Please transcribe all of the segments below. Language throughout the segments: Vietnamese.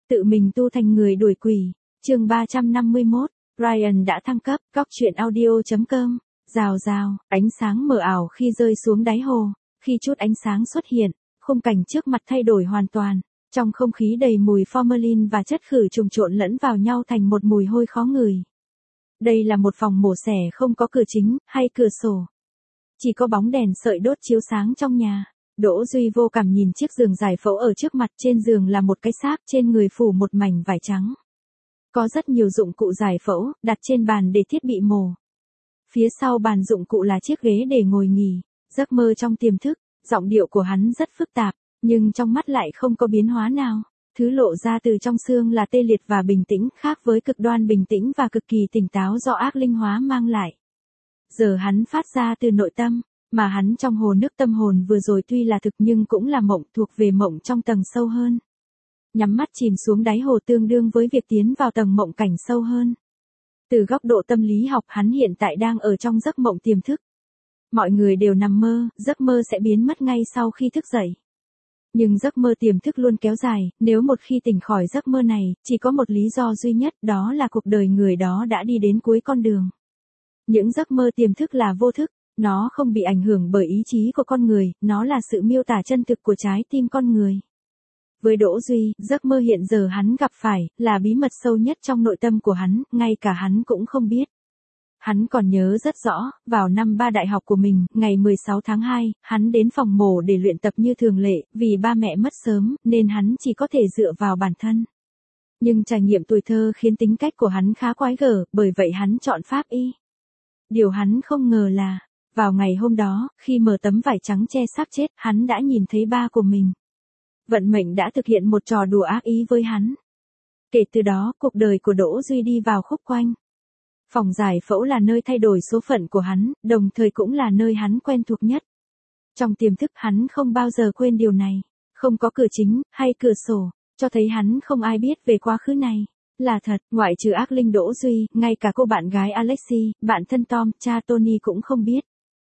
Tự mình tu thành người đuổi quỷ. Chương 351, Ryan đã thăng cấp. Góc truyện audio.com. Rào rào, ánh sáng mờ ảo khi rơi xuống đáy hồ. Khi chút ánh sáng xuất hiện, khung cảnh trước mặt thay đổi hoàn toàn. Trong không khí đầy mùi formalin và chất khử trùng trộn lẫn vào nhau thành một mùi hôi khó ngửi. Đây là một phòng mổ xẻ không có cửa chính hay cửa sổ. Chỉ có bóng đèn sợi đốt chiếu sáng trong nhà. Đỗ Duy vô cảm nhìn chiếc giường giải phẫu ở trước mặt, trên giường là một cái xác, trên người phủ một mảnh vải trắng. Có rất nhiều dụng cụ giải phẫu, đặt trên bàn để thiết bị mổ. Phía sau bàn dụng cụ là chiếc ghế để ngồi nghỉ. Giấc mơ trong tiềm thức, giọng điệu của hắn rất phức tạp, nhưng trong mắt lại không có biến hóa nào. Thứ lộ ra từ trong xương là tê liệt và bình tĩnh, khác với cực đoan bình tĩnh và cực kỳ tỉnh táo do ác linh hóa mang lại. Giờ hắn phát ra từ nội tâm, mà hắn trong hồ nước tâm hồn vừa rồi tuy là thực nhưng cũng là mộng, thuộc về mộng trong tầng sâu hơn. Nhắm mắt chìm xuống đáy hồ tương đương với việc tiến vào tầng mộng cảnh sâu hơn. Từ góc độ tâm lý học, hắn hiện tại đang ở trong giấc mộng tiềm thức. Mọi người đều nằm mơ, giấc mơ sẽ biến mất ngay sau khi thức dậy. Nhưng giấc mơ tiềm thức luôn kéo dài, nếu một khi tỉnh khỏi giấc mơ này, chỉ có một lý do duy nhất, đó là cuộc đời người đó đã đi đến cuối con đường. Những giấc mơ tiềm thức là vô thức, nó không bị ảnh hưởng bởi ý chí của con người, nó là sự miêu tả chân thực của trái tim con người. Với Đỗ Duy, giấc mơ hiện giờ hắn gặp phải, là bí mật sâu nhất trong nội tâm của hắn, ngay cả hắn cũng không biết. Hắn còn nhớ rất rõ, vào năm 3 đại học của mình, ngày 16 tháng 2, hắn đến phòng mổ để luyện tập như thường lệ, vì ba mẹ mất sớm, nên hắn chỉ có thể dựa vào bản thân. Nhưng trải nghiệm tuổi thơ khiến tính cách của hắn khá quái gở, bởi vậy hắn chọn pháp y. Điều hắn không ngờ là, vào ngày hôm đó, khi mở tấm vải trắng che xác chết, hắn đã nhìn thấy ba của mình. Vận mệnh đã thực hiện một trò đùa ác ý với hắn. Kể từ đó, cuộc đời của Đỗ Duy đi vào khúc quanh. Phòng giải phẫu là nơi thay đổi số phận của hắn, đồng thời cũng là nơi hắn quen thuộc nhất. Trong tiềm thức hắn không bao giờ quên điều này. Không có cửa chính, hay cửa sổ, cho thấy hắn không ai biết về quá khứ này. Là thật, ngoại trừ ác linh Đỗ Duy, ngay cả cô bạn gái Alexi, bạn thân Tom, cha Tony cũng không biết.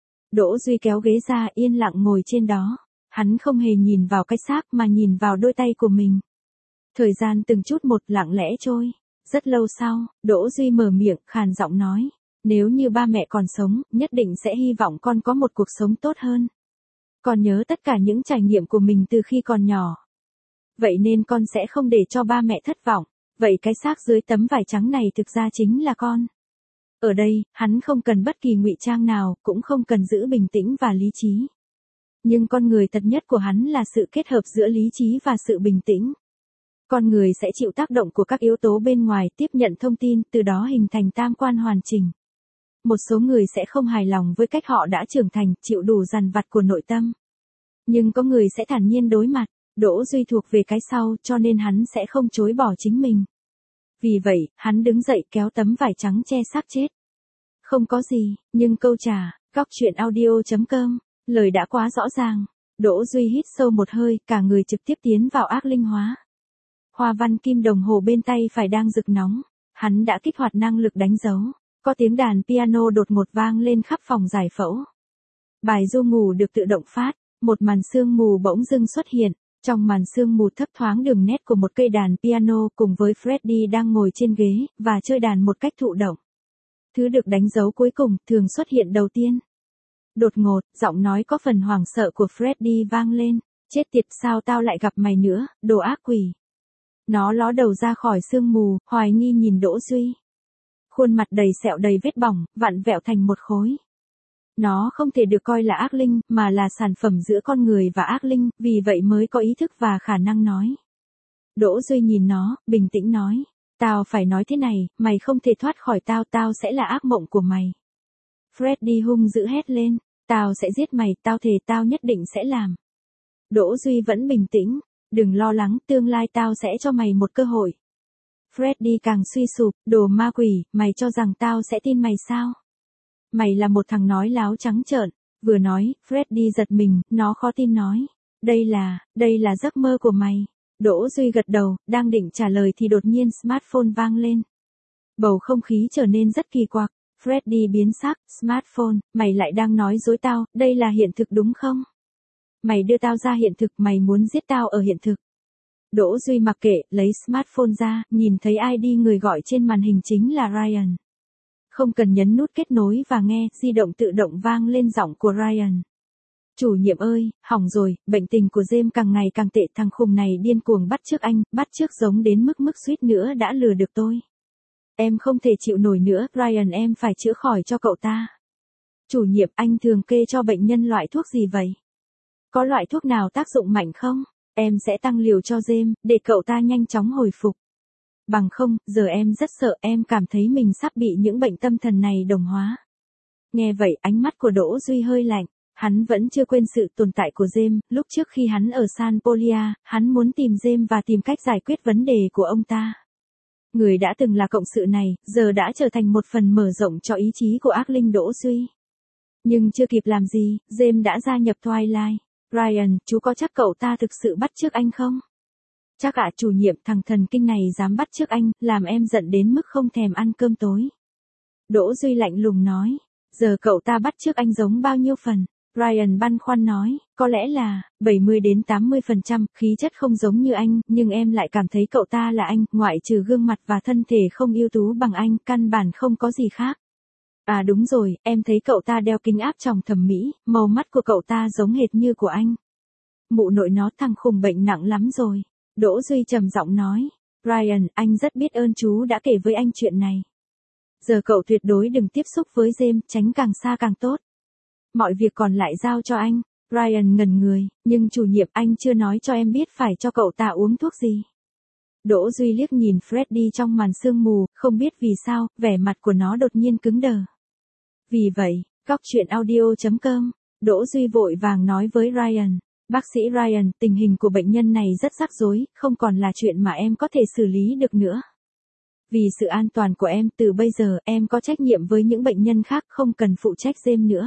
Đỗ Duy kéo ghế ra, yên lặng ngồi trên đó. Hắn không hề nhìn vào cái xác mà nhìn vào đôi tay của mình. Thời gian từng chút một lặng lẽ trôi. Rất lâu sau, Đỗ Duy mở miệng, khàn giọng nói. Nếu như ba mẹ còn sống, nhất định sẽ hy vọng con có một cuộc sống tốt hơn. Con nhớ tất cả những trải nghiệm của mình từ khi còn nhỏ. Vậy nên con sẽ không để cho ba mẹ thất vọng. Vậy cái xác dưới tấm vải trắng này thực ra chính là con. Ở đây, hắn không cần bất kỳ ngụy trang nào, cũng không cần giữ bình tĩnh và lý trí. Nhưng con người thật nhất của hắn là sự kết hợp giữa lý trí và sự bình tĩnh. Con người sẽ chịu tác động của các yếu tố bên ngoài, tiếp nhận thông tin, từ đó hình thành tam quan hoàn chỉnh. Một số người sẽ không hài lòng với cách họ đã trưởng thành, chịu đủ dằn vặt của nội tâm. Nhưng có người sẽ thản nhiên đối mặt. Đỗ Duy thuộc về cái sau, cho nên hắn sẽ không chối bỏ chính mình. Vì vậy, hắn đứng dậy kéo tấm vải trắng che xác chết. Không có gì, nhưng câu trả, góc truyện audio.com, lời đã quá rõ ràng. Đỗ Duy hít sâu một hơi, cả người trực tiếp tiến vào ác linh hóa. Hoa văn kim đồng hồ bên tay phải đang rực nóng. Hắn đã kích hoạt năng lực đánh dấu. Có tiếng đàn piano đột ngột vang lên khắp phòng giải phẫu. Bài ru ngủ được tự động phát. Một màn sương mù bỗng dưng xuất hiện. Trong màn sương mù thấp thoáng đường nét của một cây đàn piano cùng với Freddy đang ngồi trên ghế, và chơi đàn một cách thụ động. Thứ được đánh dấu cuối cùng, thường xuất hiện đầu tiên. Đột ngột, giọng nói có phần hoảng sợ của Freddy vang lên. Chết tiệt, sao tao lại gặp mày nữa, đồ ác quỷ. Nó ló đầu ra khỏi sương mù, hoài nghi nhìn Đỗ Duy. Khuôn mặt đầy sẹo đầy vết bỏng, vặn vẹo thành một khối. Nó không thể được coi là ác linh, mà là sản phẩm giữa con người và ác linh, vì vậy mới có ý thức và khả năng nói. Đỗ Duy nhìn nó, bình tĩnh nói. Tao phải nói thế này, mày không thể thoát khỏi tao, tao sẽ là ác mộng của mày. Freddy hung dữ hét lên. Tao sẽ giết mày, tao thề tao nhất định sẽ làm. Đỗ Duy vẫn bình tĩnh. Đừng lo lắng, tương lai tao sẽ cho mày một cơ hội. Freddy càng suy sụp, đồ ma quỷ, mày cho rằng tao sẽ tin mày sao? Mày là một thằng nói láo trắng trợn. Vừa nói, Freddy giật mình, nó khó tin nói. Đây là giấc mơ của mày. Đỗ Duy gật đầu, đang định trả lời thì đột nhiên smartphone vang lên. Bầu không khí trở nên rất kỳ quặc. Freddy biến sắc, smartphone, mày lại đang nói dối tao, đây là hiện thực đúng không? Mày đưa tao ra hiện thực, mày muốn giết tao ở hiện thực. Đỗ Duy mặc kệ, lấy smartphone ra, nhìn thấy ID người gọi trên màn hình chính là Ryan. Không cần nhấn nút kết nối và nghe, di động tự động vang lên giọng của Ryan. Chủ nhiệm ơi, hỏng rồi, bệnh tình của James càng ngày càng tệ, thằng khùng này điên cuồng bắt chước anh, bắt chước giống đến mức suýt nữa đã lừa được tôi. Em không thể chịu nổi nữa, Ryan em phải chữa khỏi cho cậu ta. Chủ nhiệm, anh thường kê cho bệnh nhân loại thuốc gì vậy? Có loại thuốc nào tác dụng mạnh không? Em sẽ tăng liều cho James, để cậu ta nhanh chóng hồi phục. Bằng không, giờ em rất sợ, em cảm thấy mình sắp bị những bệnh tâm thần này đồng hóa. Nghe vậy, ánh mắt của Đỗ Duy hơi lạnh. Hắn vẫn chưa quên sự tồn tại của James, lúc trước khi hắn ở San Polia, hắn muốn tìm James và tìm cách giải quyết vấn đề của ông ta. Người đã từng là cộng sự này, giờ đã trở thành một phần mở rộng cho ý chí của ác linh Đỗ Duy. Nhưng chưa kịp làm gì, James đã gia nhập Twilight. Ryan, chú có chắc cậu ta thực sự bắt chước anh không? Chắc ạ, chủ nhiệm, thằng thần kinh này dám bắt chước anh, làm em giận đến mức không thèm ăn cơm tối. Đỗ Duy lạnh lùng nói, giờ cậu ta bắt chước anh giống bao nhiêu phần? Ryan băn khoăn nói, có lẽ là 70 đến 80%, khí chất không giống như anh, nhưng em lại cảm thấy cậu ta là anh, ngoại trừ gương mặt và thân thể không ưu tú bằng anh, căn bản không có gì khác. À đúng rồi, em thấy cậu ta đeo kính áp tròng thẩm mỹ, màu mắt của cậu ta giống hệt như của anh. Mụ nội nó, thằng khùng bệnh nặng lắm rồi. Đỗ Duy trầm giọng nói, Ryan, anh rất biết ơn chú đã kể với anh chuyện này. Giờ cậu tuyệt đối đừng tiếp xúc với James, tránh càng xa càng tốt. Mọi việc còn lại giao cho anh. Ryan ngẩn người, nhưng chủ nhiệm, anh chưa nói cho em biết phải cho cậu ta uống thuốc gì. Đỗ Duy liếc nhìn Freddy trong màn sương mù, không biết vì sao, vẻ mặt của nó đột nhiên cứng đờ. Vì vậy, coctruyện.audio.com, Đỗ Duy vội vàng nói với Ryan, bác sĩ Ryan, tình hình của bệnh nhân này rất rắc rối, không còn là chuyện mà em có thể xử lý được nữa. Vì sự an toàn của em, từ bây giờ, em có trách nhiệm với những bệnh nhân khác, không cần phụ trách James nữa.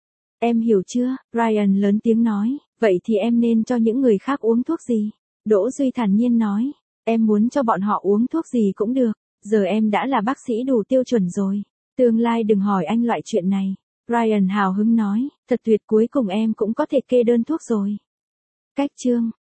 Em hiểu chưa? Ryan lớn tiếng nói, vậy thì em nên cho những người khác uống thuốc gì? Đỗ Duy thản nhiên nói, em muốn cho bọn họ uống thuốc gì cũng được, giờ em đã là bác sĩ đủ tiêu chuẩn rồi. Tương lai đừng hỏi anh loại chuyện này. Ryan hào hứng nói, thật tuyệt, cuối cùng em cũng có thể kê đơn thuốc rồi. Cách chương